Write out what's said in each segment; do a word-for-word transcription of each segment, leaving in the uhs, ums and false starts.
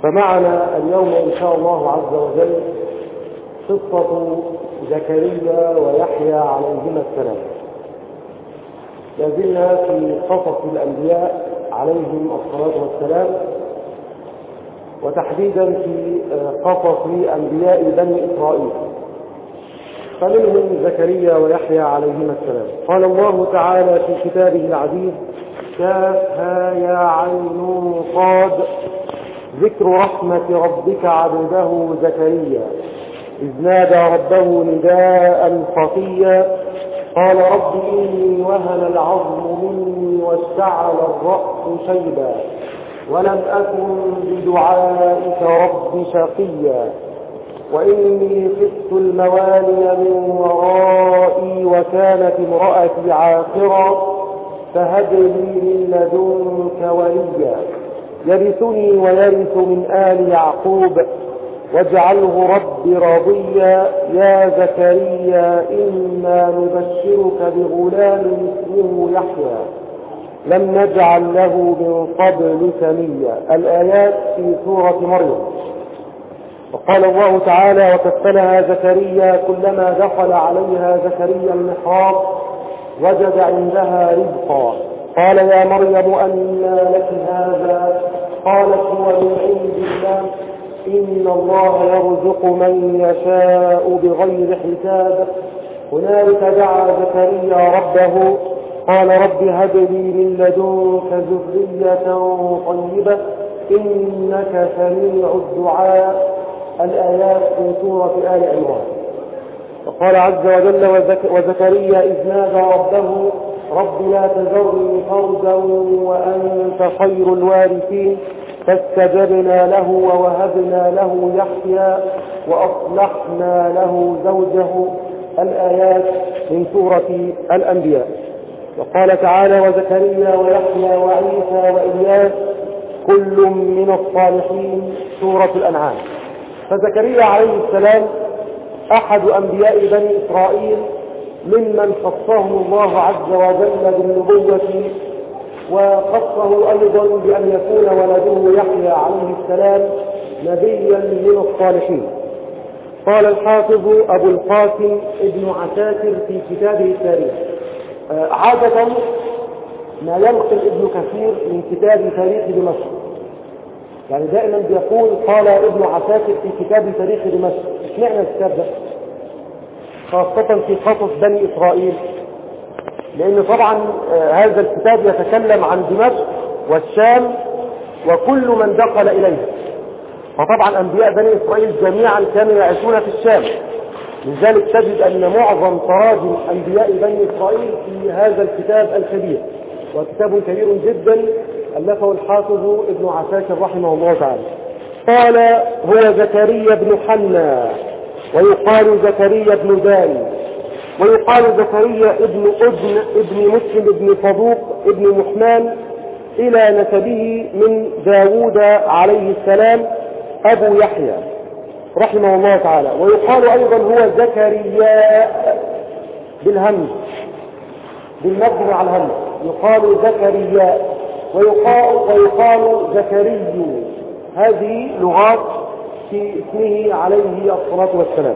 فمعنا اليوم إن شاء الله عز وجل قصة زكريا ويحيى عليهما السلام. لازلنا في قصص الأنبياء عليهم الصلاة والسلام، وتحديدا في قصص أنبياء بني إسرائيل، فمنهم زكريا ويحيى عليهما السلام. قال الله تعالى في كتابه العزيز: كافها يا عين صاد ذكر رحمة ربك عبده زكريا إذ نادى ربه نداء خفيا قال رب إني وهن العظم مني واشتعل الرأس شيبا ولم أكن بدعائك رب شقيا وإني خفت الموالي من ورائي وكانت امرأتي عاقرا فهب لي من لدنك وليا يرثني ويرث من آل يعقوب واجعله رب راضيا يا زكريا إنا نبشرك بغلام اسمه يحيى لم نجعل له من قبل سميا. الآيات في سورة مريم. وقال الله تعالى: وكفلها زكريا كلما دخل عليها زكريا المحراب وجد عندها رزقا قال يا مريم أنى لك هذا قالت هو من عند الله إن الله يرزق من يشاء بغير حساب. هنالك دعا زكريا ربه قال رب هب لي من لدنك ذرية طيبة إنك سميع الدعاء. الآيات في سورة آل عمران. وقال عز وجل: وزك وزكريا إذ نادى ربه رب لا تذرني فردا وأنت خير الوارثين فاستجبنا له ووهبنا له يحيى وأصلحنا له زوجه. الآيات من سورة الأنبياء. وقال تعالى: وزكريا ويحيى وعيسى وإلياس كل من الصالحين. سورة الأنعام. فزكريا عليه السلام أحد أنبياء بني إسرائيل ممن خصهم الله عز وجل بالنبوة، وخصه أيضا بأن يكون ولده يحيى عليه السلام نبيا من الصالحين. قال الحافظ أبو القاسم ابن عساكر في كتابه التاريخ: عادة ما ينقل ابن كثير من كتاب تاريخ دمشق، يعني دائما بيقول قال ابن عساكر في كتاب تاريخ دمشق. اشمعنى الكتاب ده خاصة في قصص بني إسرائيل؟ لأن طبعا هذا الكتاب يتكلم عن دمشق والشام وكل من دخل إليها، فطبعا أنبياء بني إسرائيل جميعا كانوا يعيشون في الشام، لذلك تجد أن معظم تراجم أنبياء بني إسرائيل في هذا الكتاب الكبير، وكتاب كبير جدا ألفه الحافظ ابن عساكر رحمه الله تعالى. قال: هو زكريا بن حنا ويقال زكريا بن داني ويقال زكريا ابن أذن ابن مسلم ابن صدوق ابن محمان إلى نسبه من داود عليه السلام أبو يحيى رحمه الله تعالى. ويقال أيضا هو زكريا بالهمز بالمد على الهمز، يقال زكريا ويقال, ويقال زكري. هذه لغات في اسمه عليه الصلاة والسلام.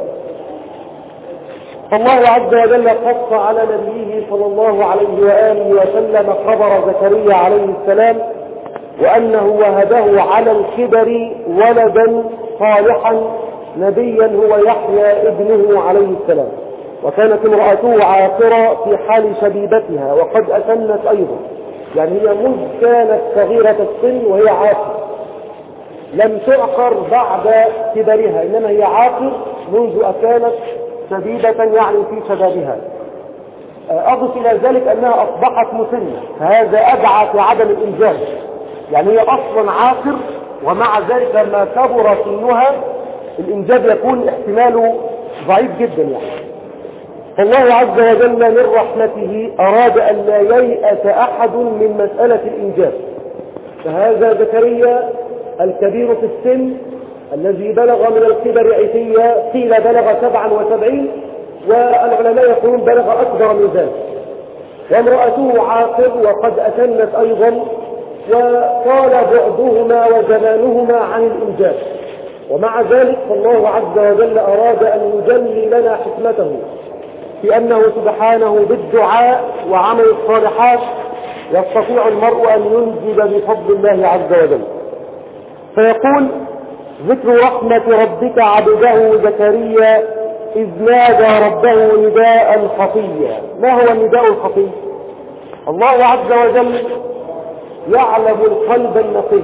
فالله عز وجل قص على نبيه صلى الله عليه وآله وسلم خبر زكريا عليه السلام وأنه وهبه على الكبر ولدا صالحا نبيا هو يحيى ابنه عليه السلام. وكانت امرأته عاقرة في حال شبيبتها وقد أسنت أيضا، يعني هي منذ كانت صغيرة السن وهي عاقر، لم تعقر بعد كبرها، إنما هي عاقر منذ أكانت شبيبة يعني في شبابها. أضف إلى ذلك أنها أصبحت مسنة، فهذا أدعى في عدم الإنجاب، يعني هي أصلا عاقر ومع ذلك لما كبر سنها الإنجاب يكون احتماله ضعيف جدا. يعني فالله عز وجل من رحمته أراد أن لا ييأس أحد من مسألة الإنجاب، فهذا زكريا الكبير في السن الذي بلغ من الكبر عتيا، قيل بلغ سبعا وسبعين والعلماء يقولون بلغ أكبر من ذلك، وامرأته عاقر وقد أتنت أيضا وقال بعضهما وزمانهما عن الإنجاب، ومع ذلك فالله عز وجل أراد أن يجلي لنا حكمته في أنه سبحانه بالدعاء وعمل الصالحات يستطيع المرء أن ينجب بفضل الله عز وجل. فيقول: ذكر رحمة ربك عبده زكريا إذ نادى ربه نداء خفيا. ما هو النداء الخفي؟ الله عز وجل يعلم القلب النقي،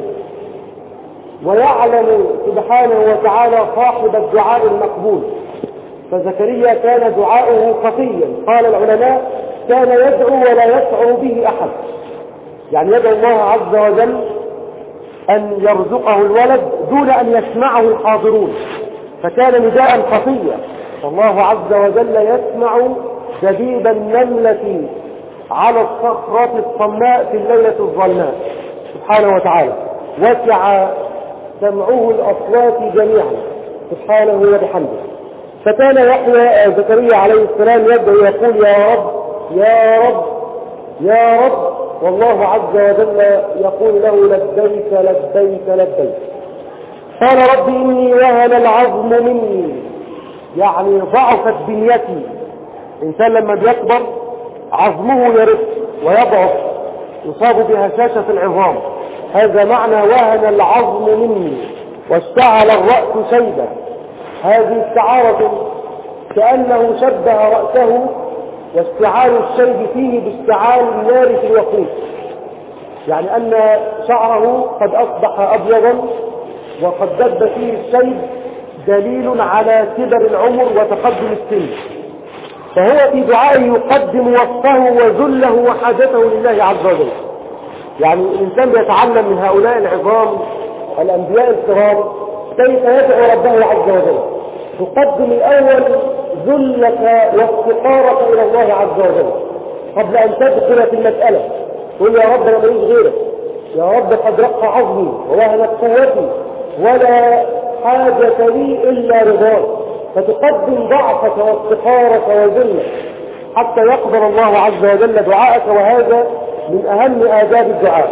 ويعلم سبحانه وتعالى صاحب الدعاء المقبول، فزكريا كان دعاؤه خفيا. قال العلماء: كان يدعو ولا يشعر به أحد، يعني يدعو الله عز وجل أن يرزقه الولد دون أن يسمعه الحاضرون، فكان نداء خفيا. فالله عز وجل يسمع دبيب النملة على الصخرة الصماء في الليلة الظلماء سبحانه وتعالى، وسع سمعه الأصوات جميعا سبحانه وبحمده. فكان يحيى زكريا عليه السلام يدعو يقول: يا رب يا رب يا رب، والله عز وجل يقول له: لبيك لبيك لبيك. قال: رب إني وهن العظم مني، يعني ضعفت بنيتي. الإنسان لما بيكبر عظمه يرث ويضعف، يصاب بهشاشة العظام، هذا معنى وهن العظم مني واشتعل الرأس شيبا. هذه استعارة كأنه شبه رأسه واشتعال الشيب فيه باشتعال النار في الوقود، يعني أن شعره قد أصبح أبيضا وقد دب فيه الشيب، دليل على كبر العمر وتقدم السن. فهو في دعائه يقدم وصفه وذله وحاجته لله عز وجل. يعني الإنسان بيتعلم من هؤلاء العظام الأنبياء الكرام كيف يدعو ربه عز وجل. تقدم الأول ذلك وافتقارك إلى الله عز وجل قبل أن تدخل في المسألة. قل: يا رب أنا ماليش غيرك، يا رب قد رق عظمي ووهنت قوتي ولا حاجة لي إلا رضاك. فتقدم ضعفك وافتقارك وذلك حتى يقبل الله عز وجل دعاءك، وهذا من أهم آداب الدعاء.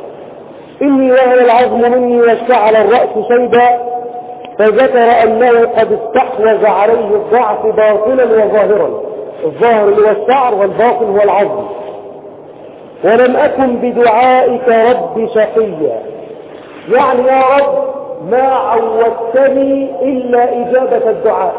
إني وهن العظم مني واشتعل الرأس شيبا، فذكر أنه قد استحوذ عليه الضعف باطنا وظاهرا. الظاهر اللي هو الشعر والباطن هو العظم. ولم أكن بدعائك رب شقيا، يعني يا رب ما عودتني إلا إجابة الدعاء،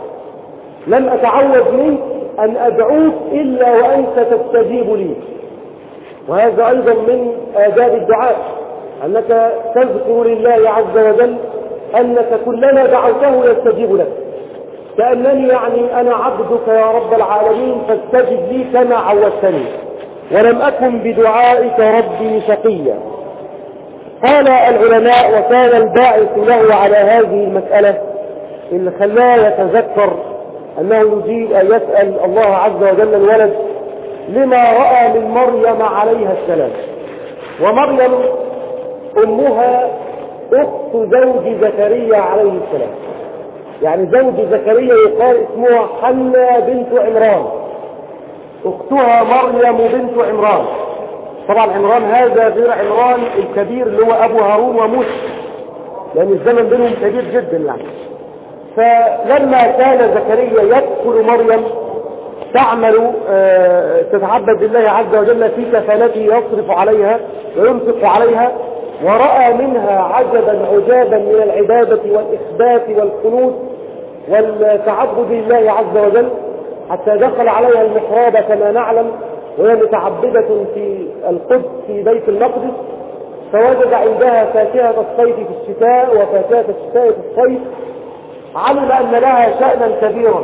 لم أتعود منك أن أدعوك إلا وأنت تستجيب لي. وهذا أيضا من آداب الدعاء، أنك تذكر لله عز وجل أنك كلما دعوته يستجيب لك، كأنني يعني أنا عبدك يا رب العالمين فاستجب لي كما عودتني. ولم أكن بدعائك ربي شقيا. قال العلماء: وكان الباعث له على هذه المسألة اللي خلاه يتذكر أنه يجيب أن يسأل الله عز وجل الولد لما رأى من مريم عليها السلام. ومريم أمها أخت زوج زكريا عليه السلام، يعني زوج زكريا يقال اسمها حنة بنت عمران، أختها مريم بنت عمران. طبعا عمران هذا غير عمران الكبير اللي هو أبو هارون وموسى، لأن الزمن بينهم كبير جدا يعني. فلما كان زكريا يدخل مريم تعمل آه تتعبد بالله عز وجل في كفالته، يصرف عليها وينفق عليها، ورأى منها عجبا عجابا من العبادة والإخبات والقنوت والتعبد لله عز وجل، حتى دخل عليها المحراب كما نعلم وهي متعبدة في القدس في بيت المقدس، فوجد عندها فاكهة الصيف في الشتاء وفاكهة الشتاء في الصيف، علم أن لها شأنا كبيرا،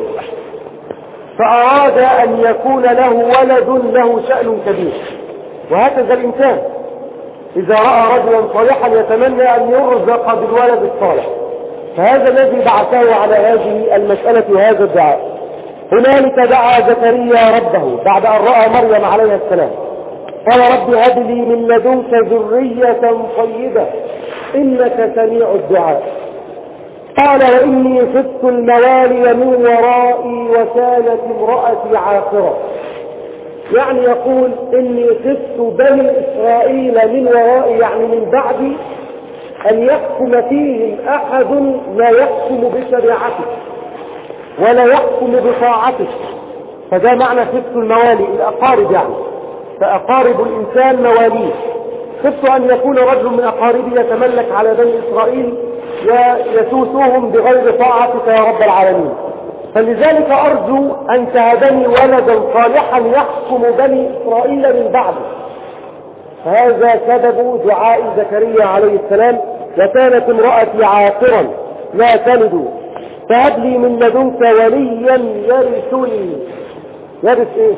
فأراد أن يكون له ولد له شأن كبير. وهكذا الإنسان إذا رأى رجلا صالحا يتمنى أن يرزق بالولد الصالح، فهذا الذي بعثه على هذه المسألة وهذا الدعاء. هنالك دعا زكريا ربه بعد أن رأى مريم عليها السلام، قال: رب هب لي من لدنك ذرية طيبة إنك سميع الدعاء. قال: وإني خفت الموالي من ورائي وكانت امرأتي عاقرة. يعني يقول إني خفت بني إسرائيل من ورائي، يعني من بعدي، أن يحكم فيهم أحد لا يحكم بشريعته ولا يحكم بطاعته. فده معنى خفت الموالي، الأقارب يعني، فأقارب الإنسان مواليه. خفت أن يكون رجل من أقاربه يتملك على بني إسرائيل ويسوسهم بغير طاعتك يا رب العالمين. فلذلك أرجو أن تهبني ولدا صالحا يحكم بني إسرائيل من بعده. فهذا سبب دعاء زكريا عليه السلام: وكانت امرأتي عاقرا لا تلد فهب لي من لدنك وليا يرثني. يرث ايه؟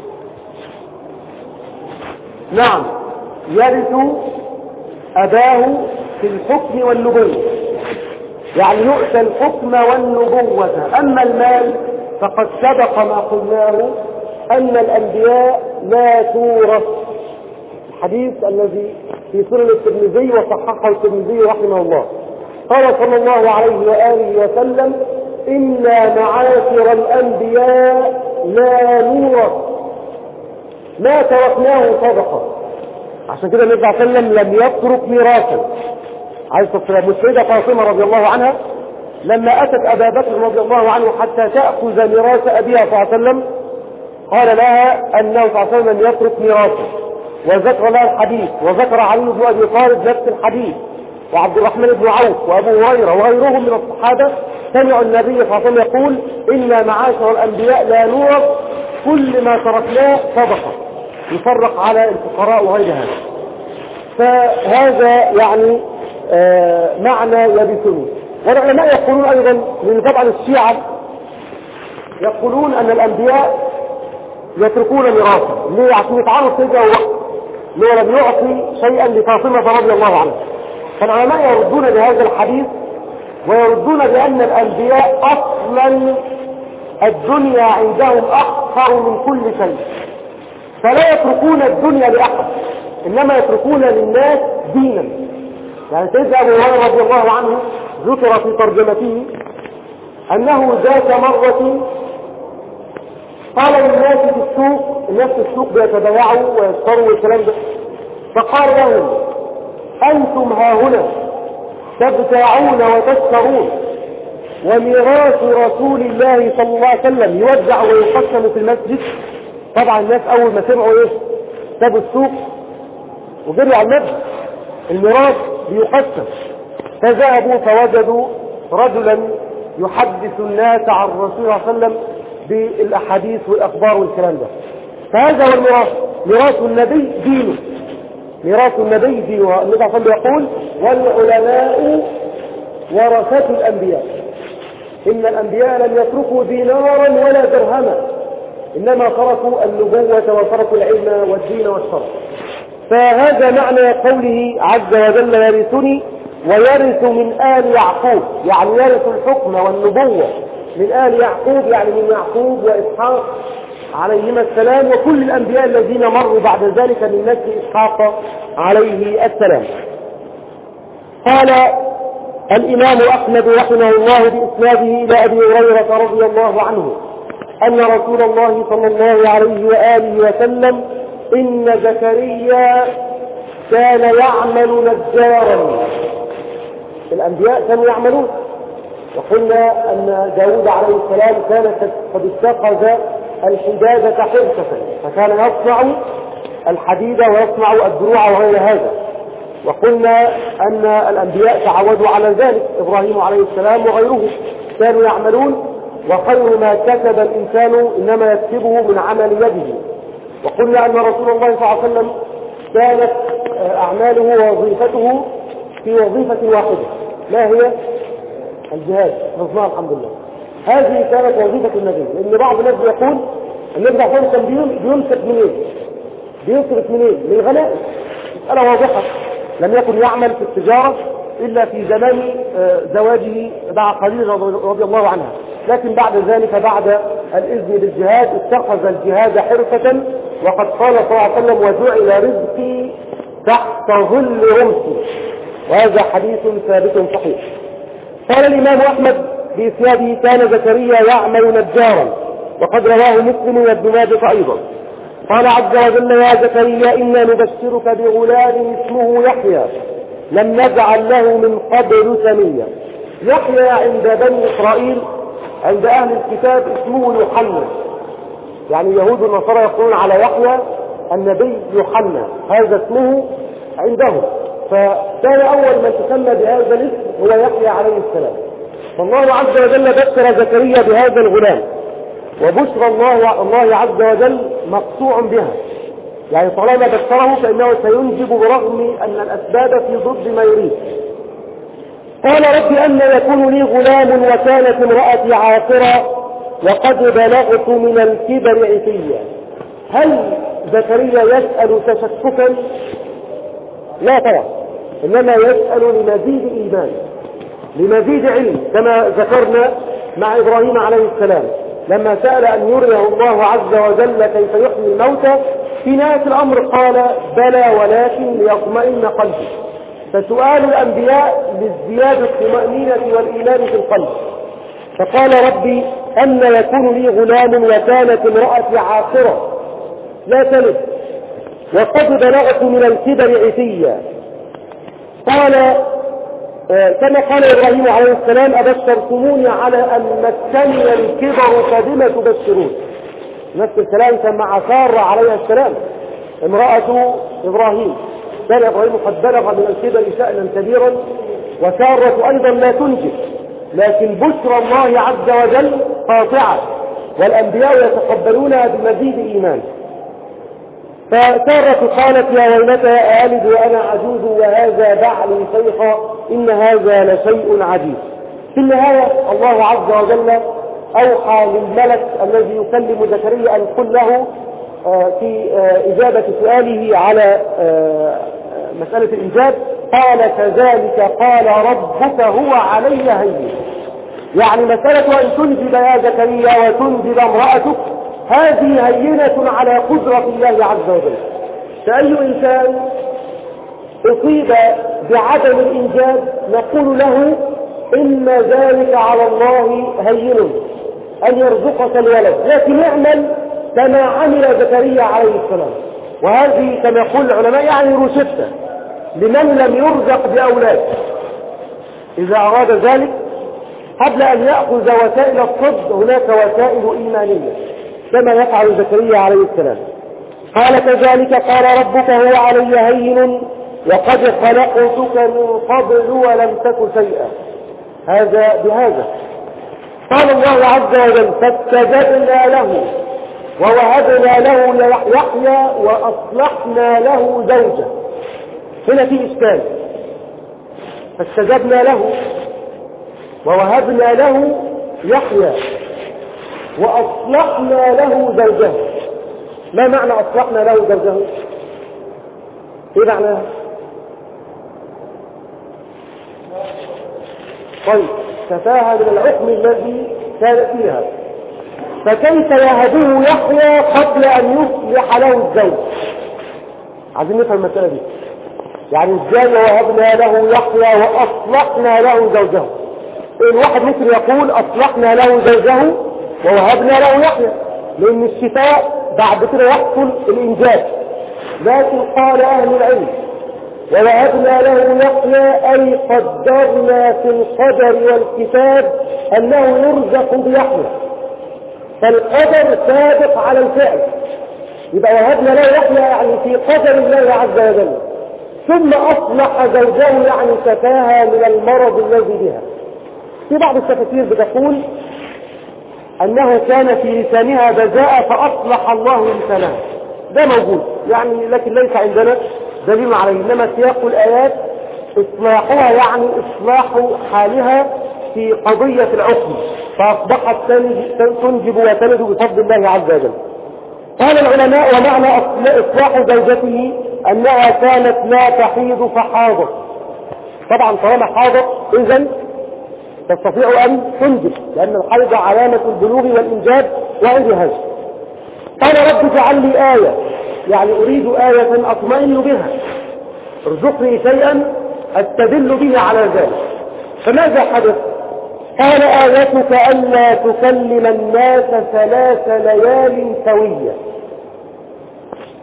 نعم، يرث أباه في الحكم والنبوة، يعني يؤتى الحكم والنبوة. أما المال فقد سبق ما قلناه أن الأنبياء لا تورث. الحديث الذي في سنن الترمذي وصححه الترمذي رحمه الله، قال صلى الله عليه وآله وسلم: إنا معاشر الأنبياء لا نورث ما تركناه صدقة. عشان كده النبي صلى الله عليه وسلم لم يترك ميراثا. عليه الصلاة والسلام. والسيدة فاطمة رضي الله عنها لما أتت أبا بكر رضي الله عنه حتى تأخذ ميراث أبيها صلى الله عليه وسلم، قال لها أنه صلى الله عليه وسلم لم يترك ميراثا، وذكر لها الحديث، وذكر علي بن أبي طالب نفس الحديث، وعبد الرحمن بن عوف وأبو هريرة وغيرهم من الصحابة سمعوا النبي صلى الله عليه وسلم يقول: إنا معاشر الأنبياء لا نورث، كل ما تركناه صدقة، يفرق على الفقراء وغير هذا. فهذا يعني آه معنى يبثني. والعلماء يقولون أيضا، لأن طبعا الشيعة يقولون أن الأنبياء يتركون ميراثا. ليه؟ عشان يتعرض سيدنا أبو بكر لو لم يعطي شيئا لفاطمة رضي الله عنها. فالعلماء يردون بهذا الحديث ويردون بأن الأنبياء أصلا الدنيا عندهم أخطر من كل شيء، فلا يتركون الدنيا لأحد، إنما يتركون للناس دينا. يعني سيدنا أبو هريرة رضي الله عنه ذكر في ترجمته أنه ذات مرة قال للناس في السوق، الناس في السوق بيتبايعوا ويشتروا والكلام ده، فقال لهم: أنتم هاهنا تبتاعون وتشترون، وميراث رسول الله صلى الله عليه وسلم يوزع ويقسم في المسجد. طبعا الناس أول ما سمعوا إيه؟ سابوا السوق وجروا على المسجد، الميراث بيقسم. فذهبوا فوجدوا رجلا يحدث الناس عن الرسول صلى الله عليه وسلم بالأحاديث والأخبار والكلام ده. فهذا هو الميراث، ميراث النبي دينه، ميراث النبي دينه. النبي صلى الله عليه وسلم يقول: والعلماء ورثة الأنبياء. إن الأنبياء لم يتركوا دينارا ولا درهما، إنما تركوا النبوة وتركوا العلم والدين والشرع. فهذا معنى قوله عز وجل: يرثني ويرث من آل يعقوب، يعني يرث الحكم والنبوة من آل يعقوب، يعني من يعقوب وإسحاق عليهما السلام، وكل الأنبياء الذين مروا بعد ذلك من نسل إسحاق عليه السلام. قال الإمام أحمد رحمه الله بإسناده إلى أبي هريرة رضي الله عنه أن رسول الله صلى الله عليه وآله وسلم: إن زكريا كان يعمل نجارا. الأنبياء كانوا يعملون، وقلنا أن داود عليه السلام كان قد اتخذ الحدادة حرفة، فكان يصنع الحديد ويصنع الدروع وغير هذا. وقلنا أن الأنبياء تعودوا على ذلك، إبراهيم عليه السلام وغيره كانوا يعملون، وخير ما كسب الإنسان إنما يكسبه من عمل يده. وقلنا أن رسول الله صلى الله عليه وسلم كانت أعماله ووظيفته في وظيفة واحدة، ما هي؟ الجهاد. نظمها الحمد لله. هذه كانت وظيفة النبي. لأن بعض الناس يقول النبي صلى الله عليه وسلم بيمسك منين؟ بيصرف منين؟ من الغنائم. مسألة واضحة. لم يكن يعمل في التجارة إلا في زمان زواجه مع خديجة رضي الله عنها، لكن بعد ذلك بعد الإذن بالجهاد اتخذ الجهاد حرفة، وقد قال صلى الله عليه وسلم: وجعل رزقي تحت ظل رمحي. وهذا حديث ثابت صحيح. قال الإمام أحمد بإسناده: كان زكريا يعمل نجارا، وقد رواه مسلم وابن ماجه أيضا. قال عز وجل: يا زكريا إنا نبشرك بغلام اسمه يحيى لم نجعل له من قبل سميا. يحيى عند بني إسرائيل عند أهل الكتاب اسمه يوحنا، يعني يهود النصارى يقولون على يحيى النبي يوحنا، هذا اسمه عندهم، فكان أول من تسمى بهذا الاسم هو يحيى عليه السلام. فالله عز وجل بشر زكريا بهذا الغلام، وبشر الله, الله عز وجل مقطوع بها، يعني طالما بشره فإنه سينجب برغم أن الأسباب في ضد ما يريد. قال: رب أن يكون لي غلام وكانت امرأتي عاقرة وقد بلغت من الكبر عتيا. هل زكريا يسأل تشككا؟ لا طبعا، إنما يسأل لمزيد إيمان، لمزيد علم، كما ذكرنا مع إبراهيم عليه السلام لما سأل أن يريه الله عز وجل كيف يحيي الموتى، في نهاية الأمر قال: بلى ولكن ليطمئن قلبي. فسؤال الأنبياء لازدياد الطمأنينة والإيمان في القلب. فقال: ربي أن يكون لي غلام وكانت امرأتي عاقرة لا تلد وقد بلغت من الكبر عتيا. قال آه كما قال إبراهيم عليه السلام: أبشرتموني على أن مسني الكبر فبم تبشرون. نفس الكلام كان مع سارة عليه السلام امرأة إبراهيم، كان إبراهيم قد بلغ من الكبر شأنا كبيرا، وسارة أيضا لا تنجب، لكن بشرى الله عز وجل قاطعة، والأنبياء يتقبلونها بمزيد إيمان. فسارة قالت: يا ويلتى ألد وأنا عجوز وهذا بعلي شيخا إن هذا لشيء عجيب. في النهاية الله عز وجل أوحى للملك الذي يكلم زكريا أن قل له في إجابة سؤاله على مسألة الإنجاب، قال: كذلك قال ربك هو علي هين. يعني مسألة أن تنجب يا زكريا وتنجب امرأتك هذه هينة على قدرة الله عز وجل. فأي إنسان أصيب بعدم الإنجاب نقول له إن ذلك على الله هين أن يرزقك الولد، لكن اعمل كما عمل زكريا عليه السلام. وهذه كما يقول العلماء يعني روشتة لمن لم يرزق بأولاد، إذا أراد ذلك قبل أن يأخذ وسائل الطب هناك وسائل إيمانية كما يفعل زكريا عليه السلام. قال: كذلك قال ربك هو علي هين وقد خلقتك من قبل ولم تك شيئا. هذا بهذا. قال الله عز وجل: فاستجبنا له ووهبنا له يحيى وأصلحنا له زوجه. هنا في إشكال. فاستجبنا له ووهبنا له يحيى وأصلحنا له زوجه. ما معنى أصلحنا له زوجه؟ إيه معناه؟ طيب، تفاهة من العقم الذي كان فيها. فكيف يهبه يحيى قبل أن يصلح له الزوج؟ عايزين نفهم المسألة دي. يعني ازاي وهبنا له يحيى وأصلحنا له زوجه؟ الواحد ممكن يقول أصلحنا له زوجه ووهبنا له يحيى، لأن الشفاء بعد كده يحصل الإنجاب. لكن قال أهل العلم: ووهبنا له يحيى أي قدرنا في القدر والكتاب أنه يرزق بيحيى، فالقدر سابق على الفعل. يبقى وهبنا له يحيى يعني في قدر الله عز وجل، ثم أصلح زوجه يعني شفاها من المرض الذي بها. في بعض التفاسير بتقول أنه كان في لسانها بذاء فأصلح الله لسانها، ده موجود يعني، لكن ليس عندنا دليل عليه. إنما سياق الآيات إصلاحها يعني إصلاح حالها في قضية العقم، فأصبحت تنجب وتلد بفضل الله عز وجل. قال العلماء: ومعنى إصلاح زوجته أنها كانت لا تحيض فحاضت. طبعا طالما حاضت إذن تستطيع أن تنجب، لأن الحيض علامة البلوغ والإنجاب وغير هذا. قال: رب اجعل لي آية، يعني أريد آية أطمئن بها، ارزقني شيئا أستدل به على ذلك. فماذا حدث؟ قال: آيتك ألا تكلم الناس ثلاث ليال سوية.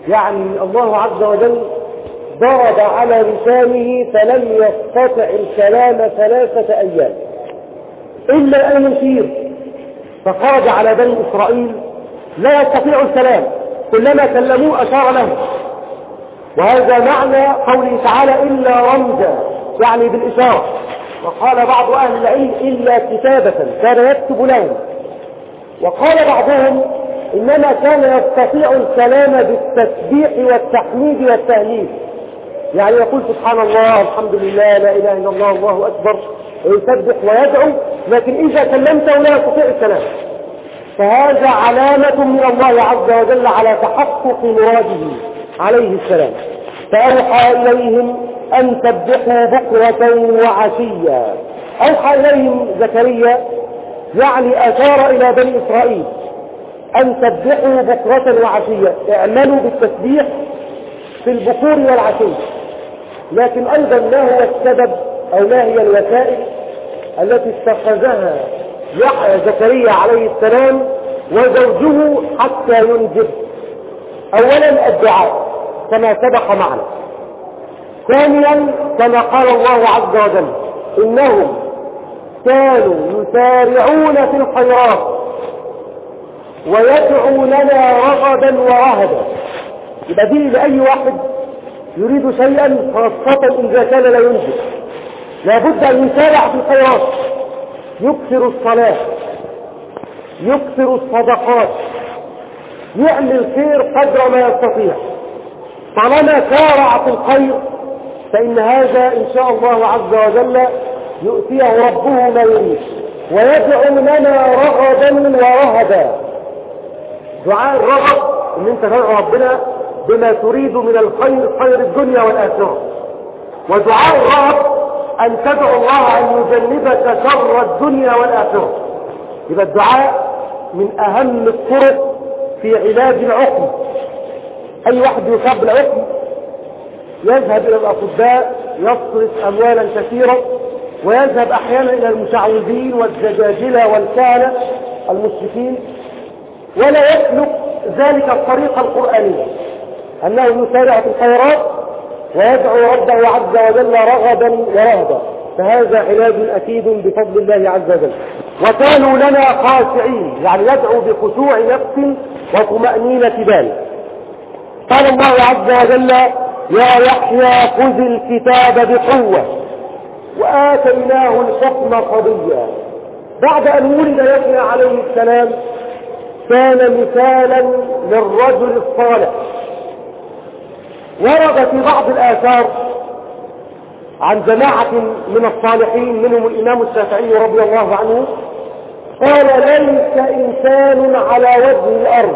يعني الله عز وجل ضرب على لسانه فلم يستطع الكلام ثلاثة أيام إلا أن يشير، فخرج على بني إسرائيل لا يستطيع الكلام، كلما كلموه أشار له. وهذا معنى قوله تعالى إلا رمزا، يعني بالإشارة. وقال بعض أهل العلم إلا كتابة كان يكتب لهم. وقال بعضهم إنما كان يستطيع الكلام بالتسبيح والتحميد والتهليل، يعني يقول سبحان الله الحمد لله لا إله إلا الله الله أكبر ويسبح ويدعو، لكن إذا كلمته لا يستطيع الكلام. فهذا علامة من الله عز وجل على تحقق مراده عليه السلام. فأوحى إليهم أن سبحوا بكرة وعشيا. أوحى إليهم زكريا يعني أشار إلى بني إسرائيل أن سبحوا بكرة وعشيا، اعملوا بالتسبيح في البكور والعشي. لكن أيضا ما هو السبب أو ما هي الوسائل التي اتخذها يحيى زكريا عليه السلام وزوجه حتى ينجب؟ أولا الدعاء كما سبق معنا. ثانيا كما قال الله عز وجل إنهم كانوا يسارعون في الخيرات ويدعوننا رغبا ورهبا. يبقى دي لأي واحد يريد شيئا خاصة إذا كان لا ينجب لابد أن يسارع في الخيرات، يكثر الصلاة، يكثر الصدقات، يعمل خير قدر ما يستطيع. طالما سارع في الخير فإن هذا إن شاء الله عز وجل يؤتيه ربه ما يريد. ويدعو لنا رغبا ورهبا. دعاء الرغب ان انت تدعو ربنا بما تريد من الخير، خير الدنيا والآخرة. ودعاء الرهب ان تدعو الله ان يجنبك شر الدنيا والآخرة. يبقى الدعاء من اهم الطرق في علاج العقم. اي واحد يصاب بالعقم يذهب الى الاطباء يصرف اموالا كثيرة، ويذهب احيانا الى المشعوذين والدجاجلة والكهنة المشركين، ولا يسلك ذلك الطريقة القرآنية انه يسارع في الخيرات ويدعو ربه عز وجل رغبا ورهبا. فهذا علاج اكيد بفضل الله عز وجل. وكانوا لنا خاشعين، يعني يدعو بخشوع نفس وطمأنينة بال. قال الله عز وجل يا يحيى خذ الكتاب بقوة وآتيناه الحكم صبيا. بعد أن ولد يحيى عليه السلام كان مثالا للرجل الصالح. ورد في بعض الآثار عن جماعة من الصالحين منهم الإمام الشافعي رضي الله عنه قال ليس إنسان على وجه الأرض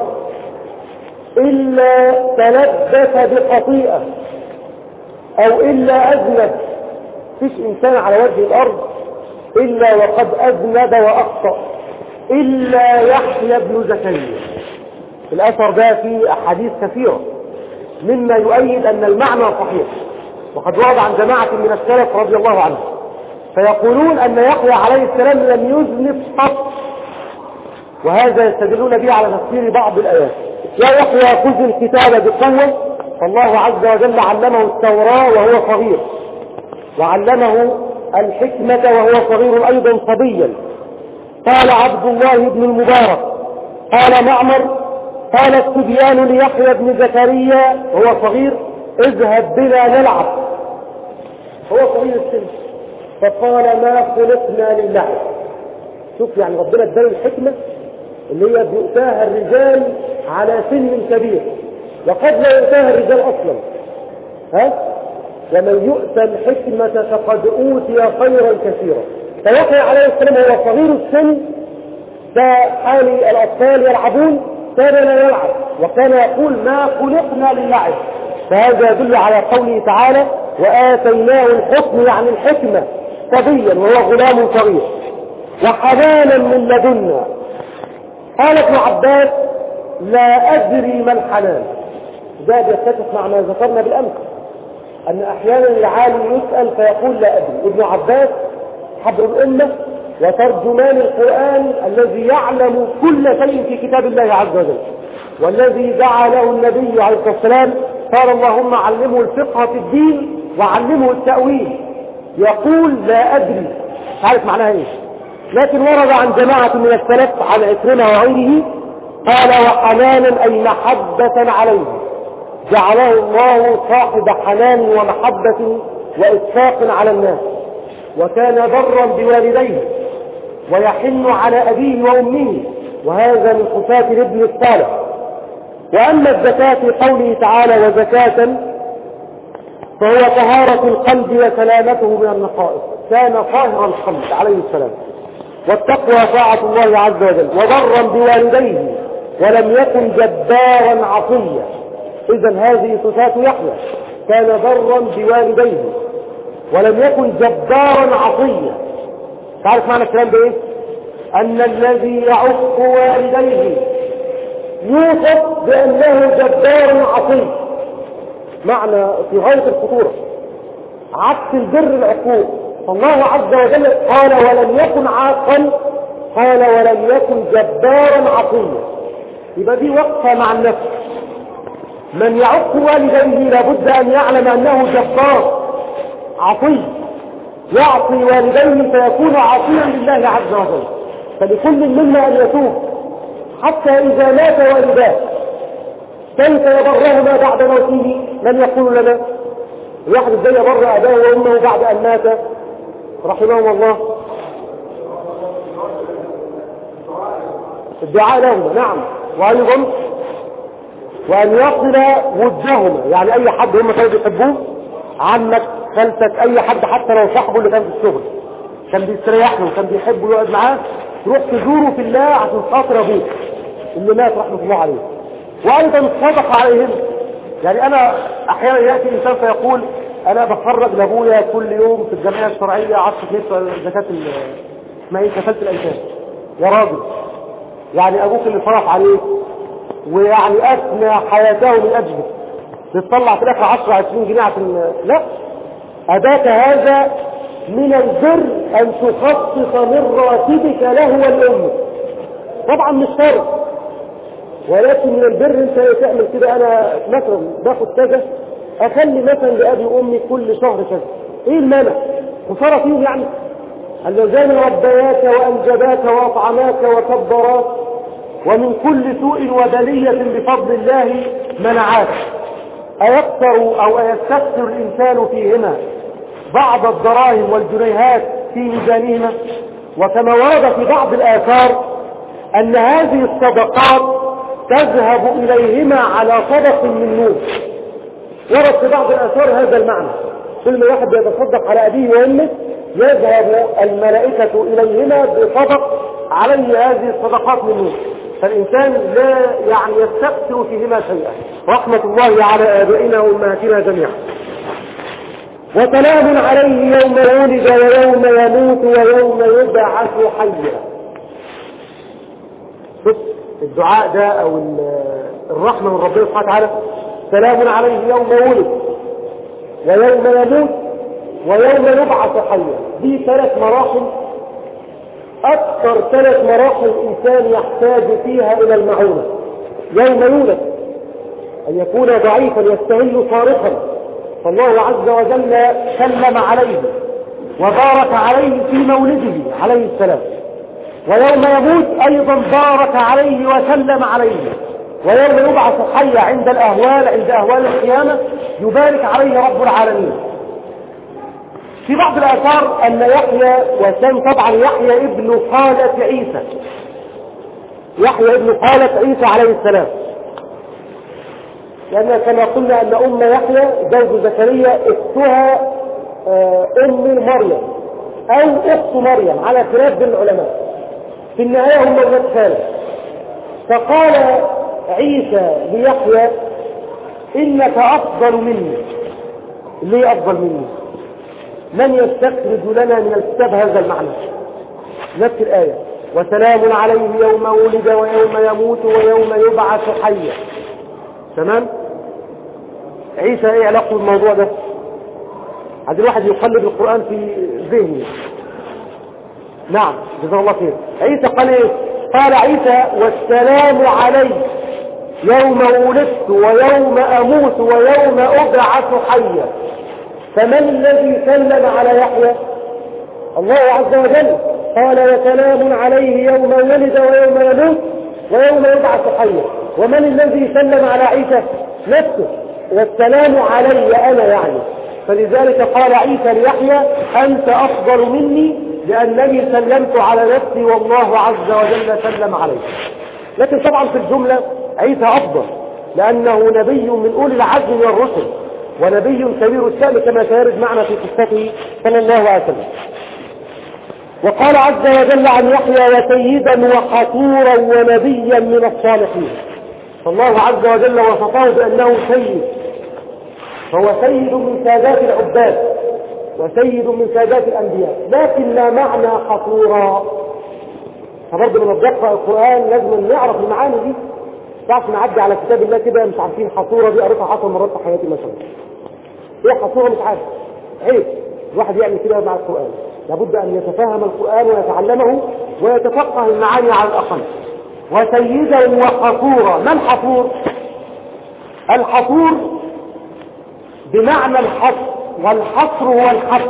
إلا تلبس بخطيئة أو إلا أذنب. فيش إنسان على وجه الأرض إلا وقد أذنب وأخطأ إلا يحيى بن زكريا. الأثر ده فيه أحاديث كثيرة مما يؤيد أن المعنى صحيح، وقد ورد عن جماعة من السلف رضي الله عنه فيقولون أن يحيى عليه السلام لم يذنب قط، وهذا يستدلون به على تفسير بعض الآيات. يا يحيى خذ الكتاب بقوة، فالله عز وجل علمه التوراة وهو صغير، وعلمه الحكمة وهو صغير أيضا صبيا. قال عبد الله بن المبارك قال معمر قال الصبيان ليحيى بن زكريا وهو صغير اذهب بنا نلعب، هو صغير السن، فقال ما خلقنا للعب. شوف يعني ربنا اداله الحكمة اللي هي بيؤتاها الرجال على سن كبير، وقد لا يؤتاها الرجال اصلا. ها ومن يؤتى الحكمة فقد اوتي خيرا كثيرا. فيحيى عليه السلام هو صغير السن كحال الاطفال يلعبون كان لا يلعب، وكان يقول ما خلقنا للعب. فهذا يدل على قوله تعالى وآتيناه الحكم يعني الحكمة صبيا وهو غلام صغير وحنانا من لدنا. قال ابن عباس لا أدري ما الحنان. ده يتفق مع ما ذكرنا بالأمس أن أحيانا العالم يسأل فيقول لا أدري. ابن عباس حبر الأمة وترجمان القرآن الذي يعلم كل شيء في كتاب الله عز وجل، والذي دعا له النبي عليه الصلاة والسلام قال اللهم علمه الفقه في الدين وعلمه التأويل. يقول لا أدري، عارف معناها إيه، لكن ورد عن جماعة من السلف عن عكرمة وغيره قال وحنانا أي محبة عليه، جعله الله صاحب حنان ومحبة وإشفاق على الناس، وكان برا بوالديه ويحن على أبيه وأمه، وهذا من صفات الابن الصالح. وأما الزكاة في قوله تعالى وزكاة فهو طهارة القلب وسلامته من النقائص، كان طاهر القلب عليه السلام. والتقوى طاعة الله عز وجل، وبرا بوالديه ولم يكن جبارا عصيا. إذن هذه صفات يحيى، كان برا بوالديه ولم يكن جبارا عصيا. تعرف معنى الكلام ده ايه؟ أن الذي يعق والديه يوصف بأنه جبار عصي، معنى في غاية الخطورة، عكس البر العقوق. فالله عز وجل قال ولم يكن عاقا، قال ولم يكن جبارا عصيا. يبقى دي وقفة مع النفس. من يعق والديه لابد أن يعلم أنه جبار عصي، يعصي والديه فيكون عصيا لله عز وجل. فلكل منا أن يتوب حتى إذا مات والداه كيف يبرهما بعد موته؟ من يقول لنا واحد ازاي يبر أباه وأمه بعد أن مات رحمهم الله؟ الدعاء لهما، نعم، وأيضا وأن يصل ودهما، يعني أي حد هم كانوا بيحبوه، عمك خالتك أي حد حتى لو صاحبه اللي كان في الشغل كان بيستريح له وكان بيحبه يقعد معاه، تروح تزوره في الله عشان خاطر أبوك اللي مات رحمه الله عليه. وأيضا الصدقة عليهم. يعني أنا أحيانا يأتي إنسان فيقول أنا بفرج لأبويا كل يوم في الجمعية الشرعية عشرة لتر زكاة اسمها إيه كفالة الأيتام. يا راجل، يعني أبوك اللي صرف عليك ويعني أثنى حياته من أجلك تطلع في الآخر عشرة عشرين جنيه عشان لا، أداك هذا من البر أن تخصص من راتبك له ولأمك. طبعا مش شرط، ولكن من البر انت تعمل كده. انا مثلا باخد كذا اخلي مثلا لابي وامي كل شهر كذا، ايه المانع؟ خساره فيهم يعني؟ اللذان ربياك وانجباك واطعماك وكبراك ومن كل سوء وبليه بفضل الله منعاك، ايكثر او ايستكثر الانسان فيهما بعض الدراهم والجنيهات في ميزانهما؟ وكما ورد في بعض الاثار ان هذه الصدقات تذهب إليهما على طبق من نور. ورد في بعض الآثار هذا المعنى، كل ما واحد يتصدق على أبيه وأمه يذهب الملائكة إليهما بطبق عليه هذه الصدقات من نور. فالإنسان لا يعني يستكثر فيهما شيئا. رحمة الله على آبائنا وأمهاتنا جميعا. وسلام عليه يوم ولد ويوم يموت ويوم يبعث حيا. الدعاء ده او الرحمة من ربنا سبحانه وتعالى، سلام عليه يوم ولد ويوم يموت ويوم يبعث حيا. دي ثلاث مراحل، اكثر ثلاث مراحل الانسان يحتاج فيها الى المعونة. يوم يولد ان يكون ضعيفا يستهل صارخا، فالله عز وجل سلم عليه وبارك عليه في مولده عليه السلام. ويوم يموت أيضا بارك عليه وسلم عليه. ويوم يبعث حيا عند الأهوال عند أهوال القيامة يبارك عليه رب العالمين. في بعض الآثار أن يحيى، وكان طبعا يحيى ابن خالة عيسى، يحيى ابن خالة عيسى عليه السلام، لأن كما قلنا أن أم يحيى زوج زكريا اختها أم مريم أو أخت مريم على خلاف بين العلماء، في النهاية هم ولاد خالة. فقال عيسى ليحيى إنك أفضل مني. ليه أفضل مني؟ من يستخرج لنا من الكتاب هذا المعنى؟ نفس الآية وسلام عليه يوم ولد ويوم يموت ويوم يبعث حيا. تمام؟ عيسى ايه علاقته بالموضوع ده؟ عاد الواحد يقلب القرآن في ذهنه. نعم جزاه الله خير. عيسى قال ايه؟ قال عيسى والسلام عليه يوم ولدت ويوم أموت ويوم أبعث حيا. فمن الذي سلم على يحيى؟ الله عز وجل. قال وسلام عليه يوم ولد ويوم يموت ويوم يبعث حيا. ومن الذي سلم على عيسى؟ نفسه. والسلام علي أنا يعني. فلذلك قال عيسى ليحيى أنت أفضل مني لأنني سلمت على نفسي والله عز وجل سلم عليه. لكن طبعا في الجملة عيسى أفضل لأنه نبي من أولي العزم من الرسل ونبي كبير الشأن كما سيرد معنا في قصته صلى الله عليه وسلم. وقال عز وجل عن يحيى وسيدا وحصورا ونبيا من الصالحين. فالله عز وجل وصفه بأنه سيد، فهو سيد من سادات العباد وسيد من سادات الأنبياء، لكن لا معنى حصورا. فبرضه من الدقة القرآن لازم نعرف المعاني دي. تعرف نعدي على كتاب الله كده مش عارفين حصورة دي قريتها عشر مرات في حياتي مثلا. ايه حصورة مش عارف. عيب الواحد يعمل كده مع القرآن. لابد أن يتفهم القرآن ويتعلمه ويتفقه المعاني على الأقل. وسيدا وحصورا. ما الحصور؟ الحصور بمعنى الحصر، والحصر هو الحصر،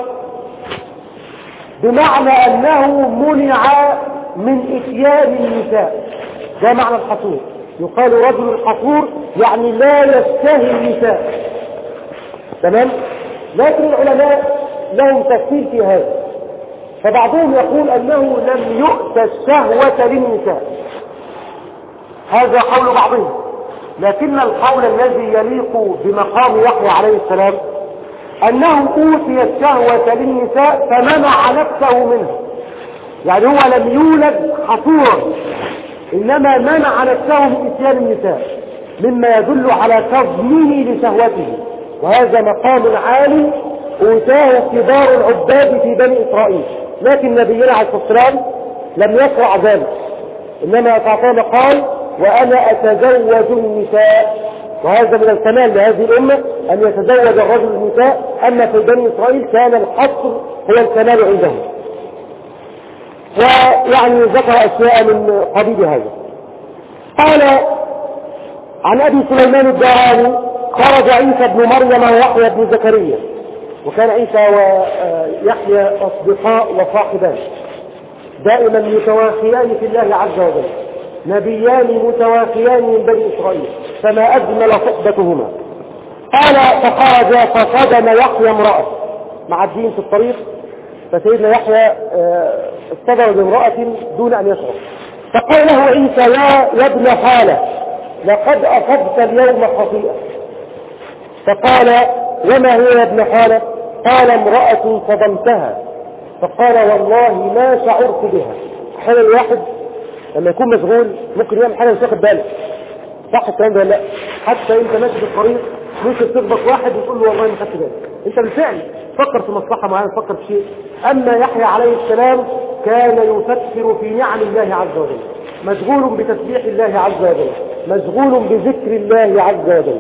بمعنى أنه منع من إتيان النساء. ده معنى الحصور. يقال رجل الحصور يعني لا يشتهي النساء. تمام؟ لكن العلماء لهم تفصيل في هذا. فبعضهم يقول أنه لم يؤت الشهوة للنساء. هذا قول بعضهم. لكن القول الذي يليق بمقام يحيى عليه السلام أنه أوتي الشهوة للنساء فمنع نفسه منها. يعني هو لم يولد حصورا إنما منع نفسه من إتيان النساء، مما يدل على تضمينه لشهوته. وهذا مقام عالي أوتاه كبار العباد في بني إسرائيل. لكن نبينا عليه الصلاة والسلام لم يشرع ذلك، إنما تعطانا قال وأنا أتزوج النساء. وهذا من الكمال لهذه الأمة أن يتزوج الرجل النساء. أما في بني إسرائيل كان الحصر هو الكمال عندهم. ويعني ذكر أشياء من قبيل هذا. قال عن أبي سليمان الداراني خرج عيسى بن مريم ويحيى بن زكريا. وكان عيسى ويحيى أصدقاء وصاحبان دائما متواخيان في الله عز وجل، نبيان متواخيان من بني إسرائيل، فما أجمل صحبتهما. قال فخرج فصدم يحيى امرأة مع الدين في الطريق، فسيدنا يحيى اصطدم بامرأة دون أن يشعر. فقال له عيسى يا, يا ابن خالة لقد أصبت اليوم خطيئة. فقال وما هي يا ابن خالة؟ قال امرأة صدمتها. فقال والله ما شعرت بها. أحيانا الواحد لما يكون مشغول ممكن يعمل حاجة مش واخد باله. صح الكلام ده ولا لا؟ حتى انت ماشي في الطريق ممكن تخبط واحد وتقول له والله ما خدت بالي. انت بالفعل فكر في مصلحة معينة، فكر في شيء. اما يحيى عليه السلام كان يفكر في نعم الله عز وجل، مشغول بتسبيح الله عز وجل، مشغول بذكر الله عز وجل.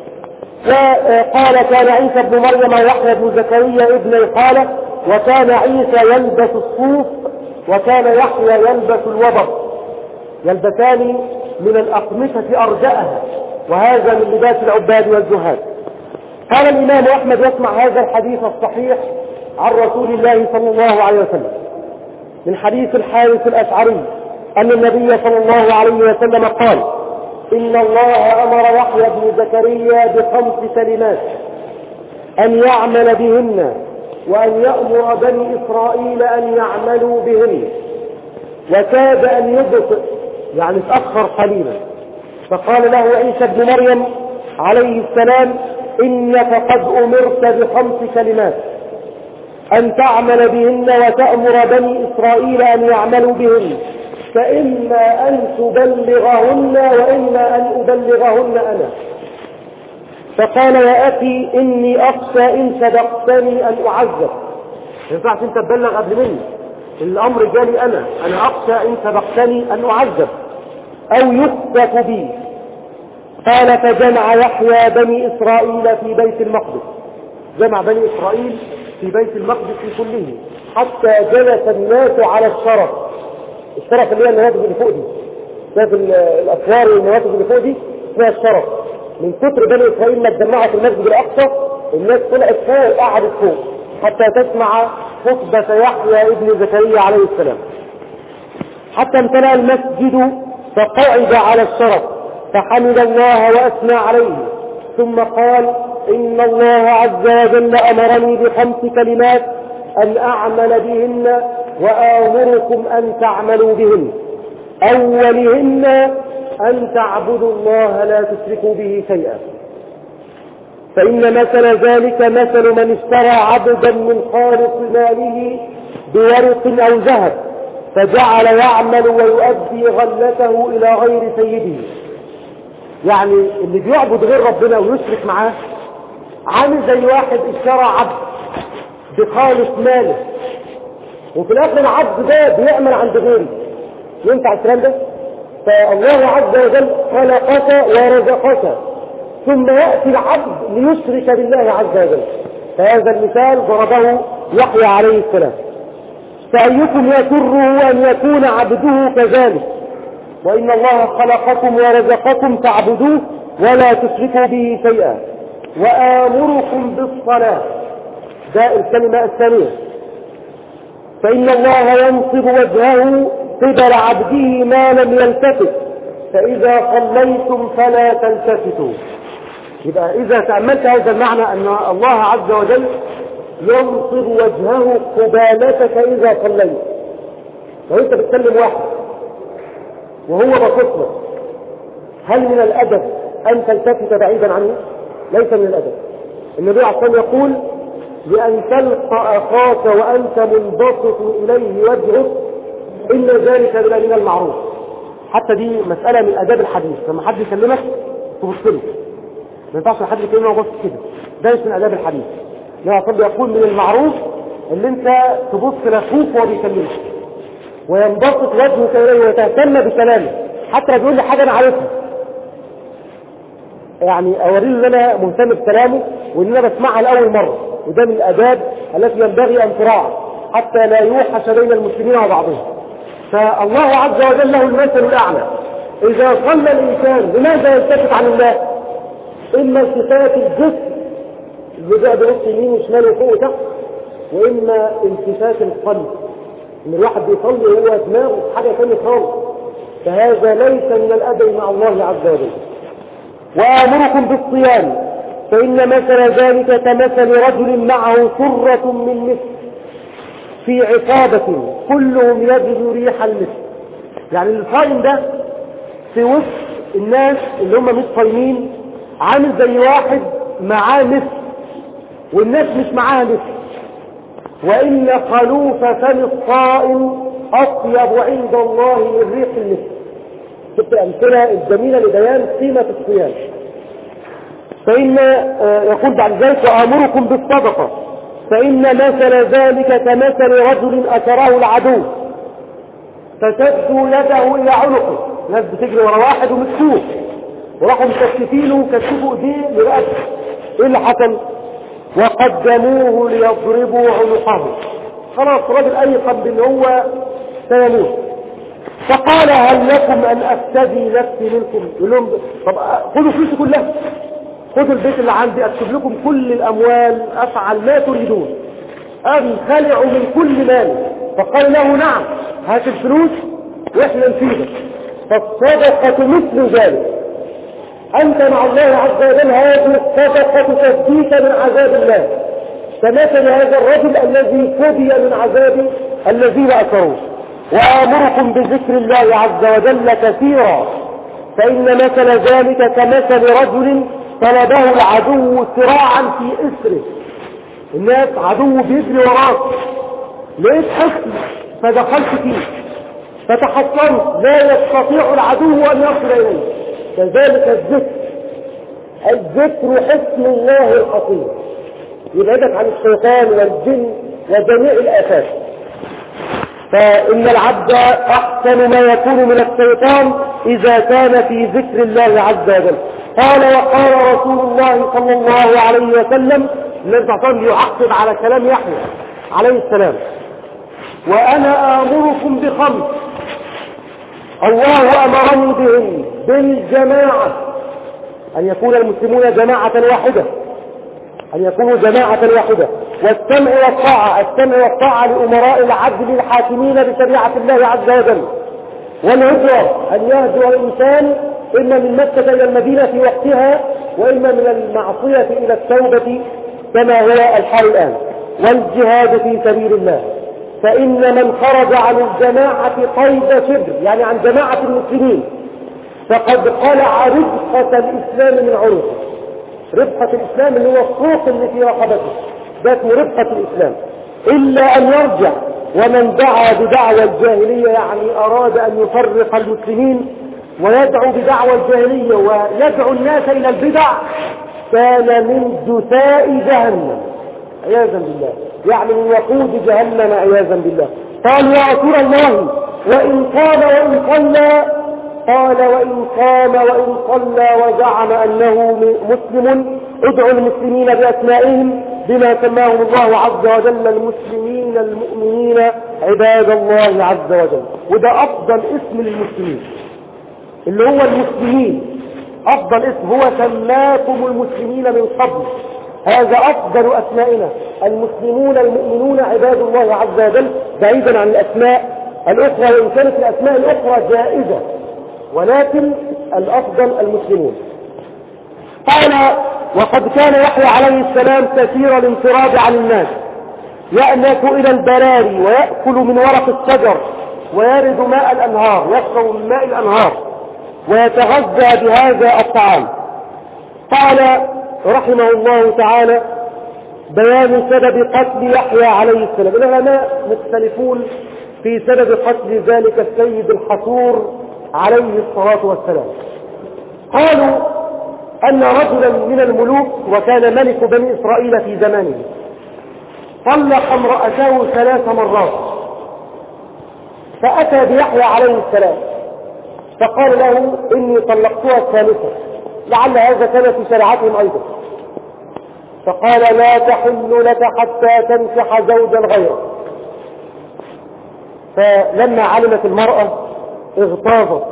وقال كان عيسى بن مريم ويحيى بن زكريا ابن الخالة، وكان عيسى يلبس الصوف وكان يحيى يلبس الوبر، يلبسان من الأقمشة أرجأها، وهذا من لباس العباد والزهاد. قال الإمام أحمد يسمع هذا الحديث الصحيح عن رسول الله صلى الله عليه وسلم من حديث الحارث الأشعري أن النبي صلى الله عليه وسلم قال إن الله أمر يحيى بن زكريا بخمس كلمات أن يعمل بهن وأن يأمر بني إسرائيل أن يعملوا بهن، وكاد أن يبطئ يعني تأخر قليلا. فقال له عيسى بن مريم عليه السلام إنك قد أمرت بخمس كلمات أن تعمل بهن وتأمر بني إسرائيل أن يعملوا بهن، فإما أن تبلغهن وإما أن أبلغهن أنا. فقال يا أخي إني أخشى إن سبقتني أن أعذب. ما ينفعش أنت تبلغ قبل مني، الأمر جالي أنا، أنا أخشى إن سبقتني أن أعذب أو يخسف بي. قال فجمع يحيى بني إسرائيل في بيت المقدس، جمع بني إسرائيل في بيت المقدس كله حتى جلس الناس على الشرف. الشرف اللي هي النوافذ اللي فوق دي، شايف الأسوار والنوافذ اللي فوق دي، اسمها الشرف. من كتر بني إسرائيل ما اتجمعوا في المسجد الأقصى الناس طلعت فوق وقعدت فوق حتى تسمع خطبة يحيى ابن زكريا عليه السلام، حتى امتلأ المسجد فقعد على الشرف فحمد الله وأثنى عليه، ثم قال: إن الله عز وجل أمرني بخمس كلمات أن أعمل بهن وآمركم أن تعملوا بهن. أولهن أن تعبدوا الله لا تشركوا به شيئا، فإن مثل ذلك مثل من اشترى عبدا من خالص ماله بورق أو ذهب فجعل يعمل ويؤدي غلته إلى غير سيده. يعني اللي بيعبد غير ربنا ويشرك معاه عامل زي واحد اشترى عبد بخالص ماله، وفي الآخر العبد ده بيعمل عند غيره. ينفع الكلام ده؟ فالله عز وجل خلقك ورزقك ثم يأتي العبد ليشرك بالله عز وجل. فهذا المثال ضربه يحيى عليه السلام. فأيكم يسره أن يكون عبده كذلك؟ وإن الله خلقكم ورزقكم فاعبدوه ولا تشركوا به شيئا. وآمركم بالصلاة، ده الكلمة الثانية. فإن الله ينصب وجهه قبل عبده ما لم يلتفت، فإذا صليتم فلا تلتفتوا. يبقى إذا تأملت هذا المعنى أن الله عز وجل ينصب وجهه قبالتك إذا صليت. لو أنت بتكلم واحد وهو بصصلك، هل من الأدب أن تلتفت بعيدا عنه؟ ليس من الأدب. النبي عليه الصلاة والسلام يقول: لأن تلقى أخاك وأنت منبسط إليه وجهك إن ذلك من المعروف. حتى دي مسألة من أداب الحديث، لما حد يكلمك تبص له، ما ينفعش حد يكلمه وبص كده، ده مش من أداب الحديث. النبي صلى الله عليه وسلم يقول: من المعروف اللي انت تبص لأخوك وهو بيكلمك وينبسط وجهك إليه وتهتم بكلامه، حتى لو بيقول لي حاجة أنا عارفها، يعني أوريه إن أنا مهتم بكلامه وإن أنا بسمعها لأول مرة. وده من الآداب التي ينبغي أن تراعى حتى لا يوحش بين المسلمين وبعضهم. فالله عز وجل له المثل الأعلى. إذا صلى الإنسان لماذا يلتفت عن الله؟ إما التفات الجسم اللي بقى بيبص يمين وشمال وفوق وتحت، وإما التفات القلب إن الواحد بيصلي وهو دماغه حاجة ثانية خالص. فهذا ليس من الأدب مع الله عز وجل. وآمركم بالصيام، فإن مثل ذلك كمثل رجل معه سرة من مسك في عصابة كلهم يجد ريح المسك. يعني الصائم ده في وسط الناس اللي هم مش صايمين عامل زي واحد معاه مسك والناس مش معاها مسك. وإن خلوف فم الصائم أطيب عند الله من ريح المسك. شفت الأمثلة الجميلة لبيان قيمة الصيام. فإن يقول بعد ذلك: وآمركم بالصدقة، فإن مثل ذلك كمثل رجل أسره العدو فشدوا يده إلى عنقه. ناس بتجري ورا واحد ومسكوه وراحوا مكشفينه وكشفوا ايديه لرأسه. ايه اللي حصل؟ وقدموه ليضربوا عنقه. خلاص الراجل أيقن بأن هو سيموت. فقال: هل لكم أن أفتدي نفسي منكم؟ يقول لهم: طب خذوا فلوسي كلها، خذوا البيت اللي عندي، أكتب لكم كل الأموال، أفعل ما تريدون، أنخلع من كل مال. فقال له: نعم، هات الفلوس وإحنا نفيدك. فالصدقة مثل ذلك. أنت مع الله عز وجل هذه الصدقة تفديك من عذاب الله، كمثل هذا الرجل الذي فدي من عذاب الذين أسروه. وآمركم بذكر الله عز وجل كثيرا، فإن مثل ذلك كمثل رجل طلبه العدو سراعا في إسره. الناس عدو بيجري وراك، لقيت حصن فدخلت فيه فتحصنت، لا يستطيع العدو أن يصل إليه. كذلك الذكر، الذكر حصن الله الحصين يبعدك عن الشيطان والجن وجميع الآفات. فإن العبد أحسن ما يكون من الشيطان إذا كان في ذكر الله عز وجل. قال: وقال رسول الله صلى الله عليه وسلم، النبي صلى الله عليه وسلم يعقب على كلام يحيى عليه السلام: وأنا آمركم بخمس الله أمرني بهن بالجماعة أن يكون المسلمون جماعة واحدة، أن يكونوا جماعة واحدة، والسمع والطاعة، السمع والطاعة لأمراء العدل الحاكمين بشريعة الله عز وجل. والهجرة أن يهجر الإنسان إما من مكة إلى المدينة في وقتها، وإما من المعصية إلى التوبة كما هو الحال الآن. والجهاد في سبيل الله، فإن من خرج عن الجماعة قيد شبر، يعني عن جماعة المسلمين، فقد قلع ربقة الإسلام من عنقه. ربقة الإسلام اللي هو الصوت اللي في رقبته، ده اسمه ربقة الإسلام، إلا أن يرجع. ومن دعا بدعوى الجاهلية يعني أراد أن يفرق المسلمين ويدعو بدعوى الجاهلية ويدعو الناس إلى البدع، كان من جثاء جهنم عياذا بالله، يعني من وقود جهنم عياذا بالله. قال يا رسول الله وإن قام وإن صلى، قال وإن قام وإن صلى وزعم أنه مسلم، ادعوا المسلمين بأسمائهم بما سماهم الله عز وجل، المسلمين المؤمنين عباد الله عز وجل. وده أفضل اسم للمسلمين، اللي هو المسلمين، أفضل اسم. هو سماكم المسلمين من قبل، هذا أفضل أسمائنا، المسلمون المؤمنون عباد الله عز وجل، بعيدا عن الأسماء الأخرى، وإن كانت الأسماء الأخرى جائزة، ولكن الأفضل المسلمون. قال وقد كان يحيى عليه السلام كثير الانفراد عن الناس، يأنف إلى البراري ويأكل من ورق الشجر ويرد ماء الأنهار، يشرب من ماء الأنهار ويتغذى بهذا الطعام. قال رحمه الله تعالى بيان سبب قتل يحيى عليه السلام. العلماء مختلفون في سبب قتل ذلك السيد الحصور عليه الصلاة والسلام. قالوا أن رجلا من الملوك، وكان ملك بني إسرائيل في زمانه، طلق امرأته ثلاث مرات، فأتى بيحيى عليه السلام فقال له إني طلقتها الثالثة، لعل هذا كان في شريعتهم أيضا. فقال لا تحل لك حتى تنكح زوجا غيره. فلما علمت المرأة اغتاظت،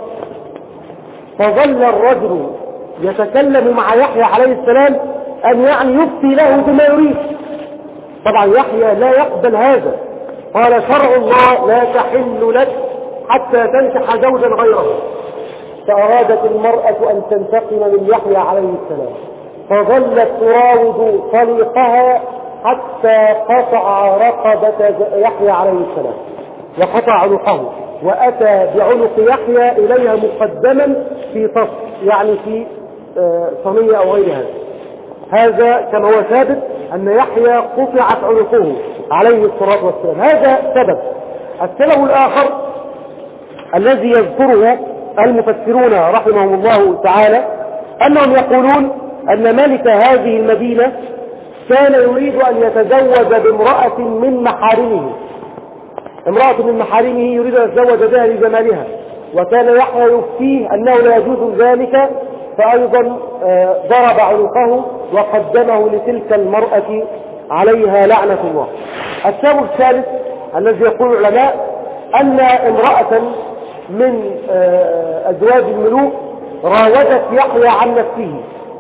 فظل الرجل يتكلم مع يحيى عليه السلام أن يعني يفتي له بما يريد. طبعا يحيى لا يقبل هذا، قال شرع الله لا تحل لك حتى تنكح زوجا غيره. فأرادت المرأة أن تنتقم من يحيى عليه السلام، فظلت تراود طليقها حتى قطع رقبة يحيى عليه السلام وقطع عنقه، وأتى بعنق يحيى إليها مقدما في طص، يعني في صينية أو غير هذا. هذا كما هو ثابت أن يحيى قطعت عنقه عليه الصلاة والسلام. هذا سبب. السبب الآخر الذي يذكره المفسرون رحمهم الله تعالى أنهم يقولون أن ملك هذه المدينة كان يريد أن يتزوج بامرأة من محارمه، امرأة من محارمه يريد أن يتزوج بها لجمالها، وكان يحيى يفتيه أنه لا يجوز ذلك، فأيضا ضرب عنقه وقدمه لتلك المرأة عليها لعنة الله. السبب الثالث الذي يقول العلماء أن امرأة من أزواج الملوك راودت يحيى عن نفسه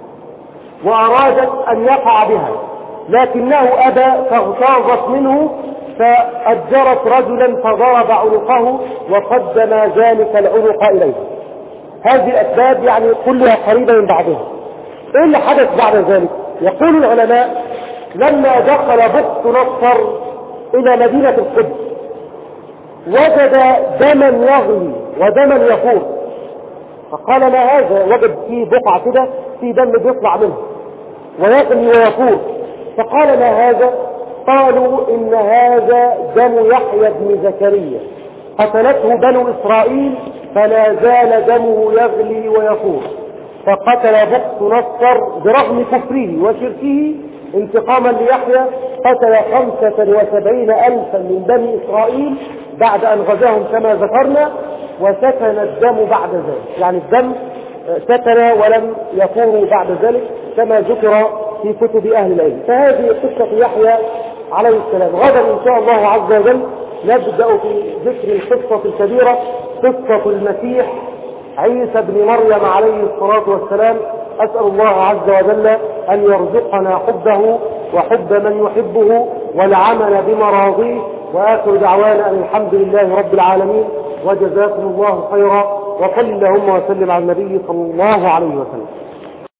وأرادت أن يقع بها، لكنه أبى فاغتاظت منه، فأجرت رجلا فضرب عنقه وقدم ذلك العنق إليه. هذه الأسباب يعني كلها قريبة من بعضها. إيه اللي حدث بعد ذلك؟ يقول العلماء لما دخل بخت نصر إلى مدينة القدس وجد دما يغلي ودما يفور، فقال ما هذا؟ وجد فيه بقعة كده في دم بيطلع منه ويغلي ويفور، فقال ما هذا؟ قالوا إن هذا دم يحيى بن زكريا قتلته بنو إسرائيل فلا زال دمه يغلي ويفور. فقتل بخت نصر برغم كفره وشركه انتقاما ليحيى، قتل خمسة وسبعين ألفا من بني إسرائيل بعد أن غزاهم كما ذكرنا، وسكن الدم بعد ذلك، يعني الدم سكن ولم يفور بعد ذلك كما ذكر في كتب أهل العلم. فهذه قصة يحيى عليه السلام. غدا إن شاء الله عز وجل نبدأ في ذكر القصة الكبيرة، قصة المسيح عيسى بن مريم عليه الصلاة والسلام، أسأل الله عز وجل أن يرزقنا حبه وحب من يحبه والعمل بمراضيه، وآخر دعوانا أن الحمد لله رب العالمين، وجزاكم الله خيرا، وصل اللهم وسلم على النبي صلى الله عليه وسلم.